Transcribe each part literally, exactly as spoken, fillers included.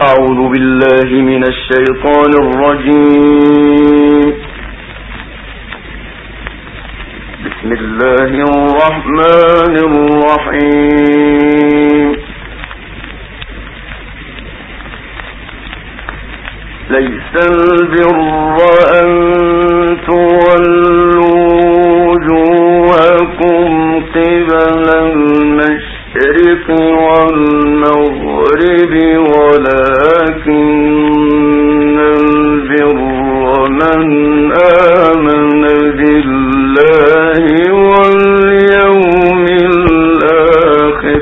أعوذ بالله من الشيطان الرجيم. بسم الله الرحمن الرحيم. ليس البر أن تولوا وجوهكم قبل المشرق والمغرب ولكن البر من آمن بالله واليوم الآخر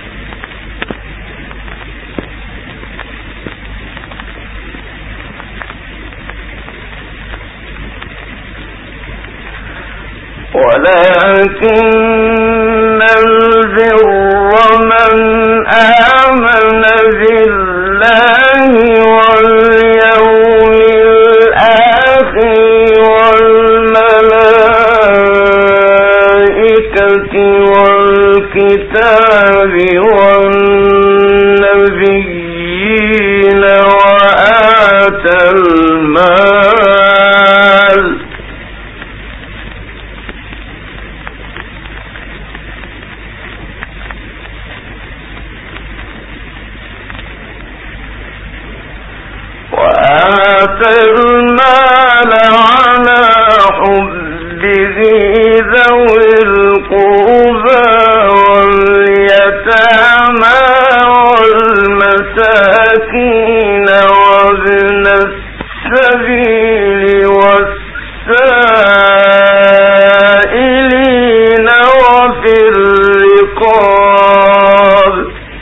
ولكن البر من آمن بالله واليوم الآخر والملائكة والكتاب والنبيين وآتى المال المال على حبه ذوي القربى واليتامى والمساكين وابن السبيل والسائلين وفي الرقاب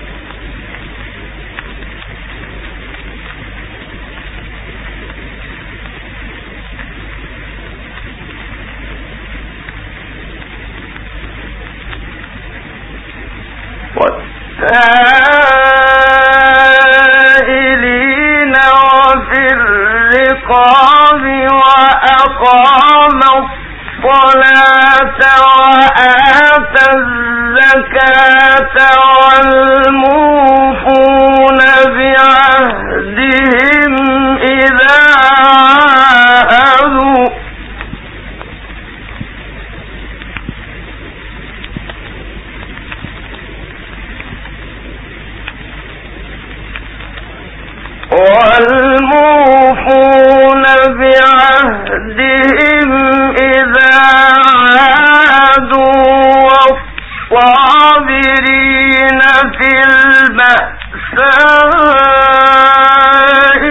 والسائلين وفي الرقاب وأقام الصلاة وآتى الزكاة والموفون بعهدهم إذا عاهدوا والموفون بعهدهم إذا عاهدوا والصابرين في البأساء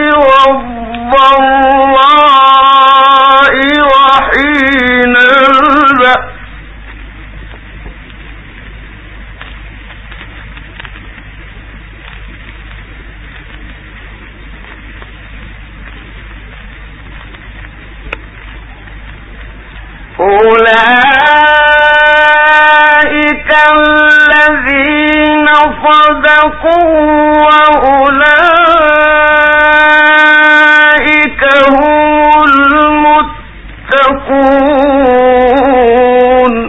والضراء وحين البأس أولئك الذين صدقوا وأولئك هم المتقون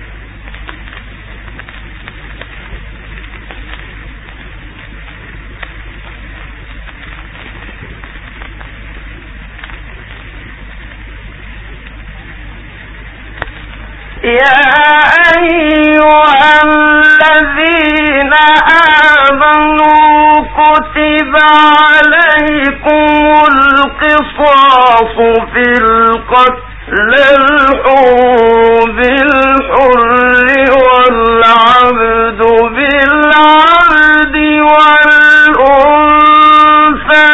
يا أيها الذين آمنوا كتب عليكم القصاص في القتل الحر بالحر والعبد بالعبد والأنثى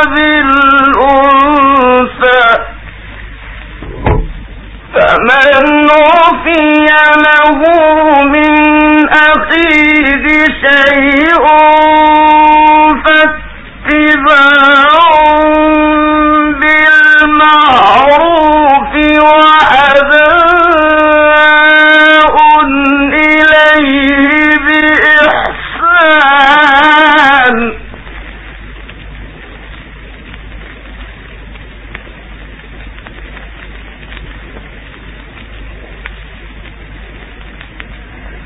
بالأنثى فمن عفي له من أخيه شيء فاتباع بالمعروف وأداء إليه بإحسان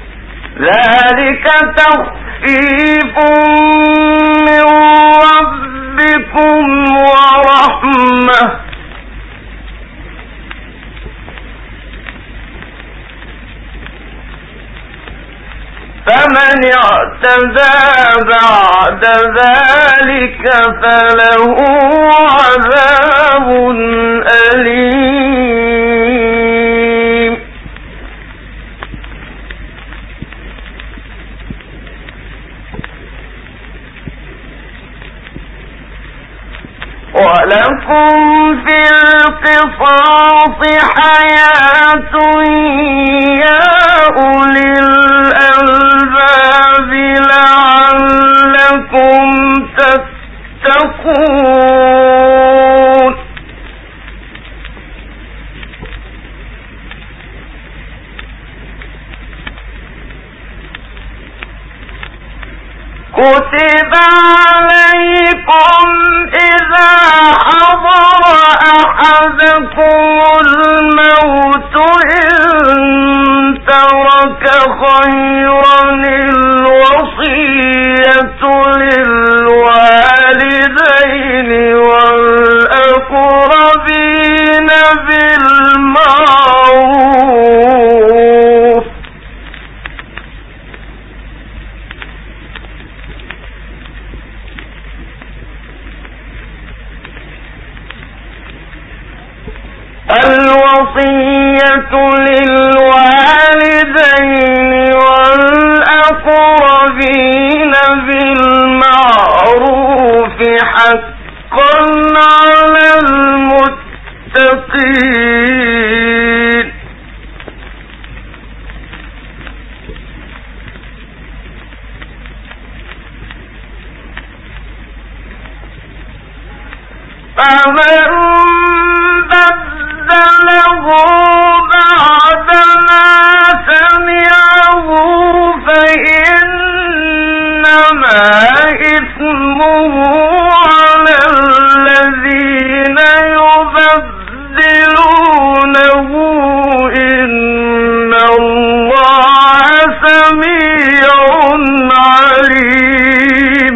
ذلك تخفيف من ربكم بكم ورحمة فمن اعتدى بعد ذلك فله عذاب أليم ولكم في القصاص حياة يا أولي الألباب لعلكم تتقون كتب عليكم إذا حضر أحدكم الموت إن ترك خيرا الوصية للوالدين والأقربين بالمعروف الوصية للوالدين والأقربين بالمعروف حقا على المتقين فمن بدله بعدما سمعه فإنما إثمه على الذين يبدلونه إن الله سميع عليم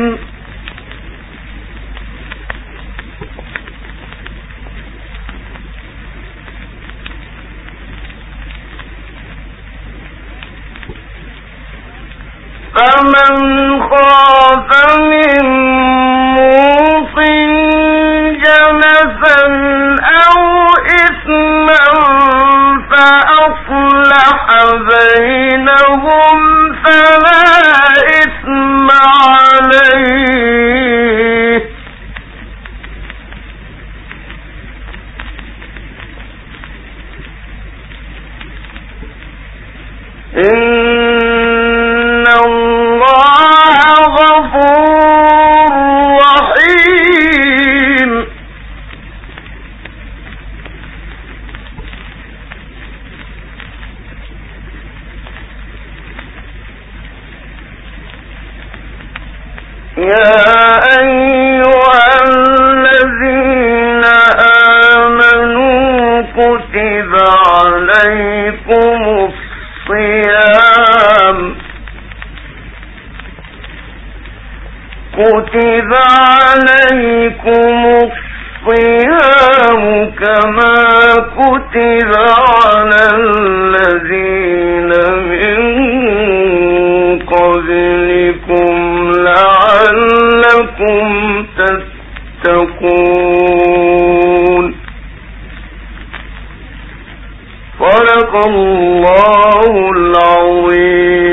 فمن خاف من موصٍ جنفا أو إثما فأصلح بينهم فلا إثم عليه إن الله غفور رحيم يا أيها الذين آمنوا كتب عليكم الصيام كتب عليكم الصيام كما كتب على الذين من قبلكم لعلكم تتقون صدق الله العظيم.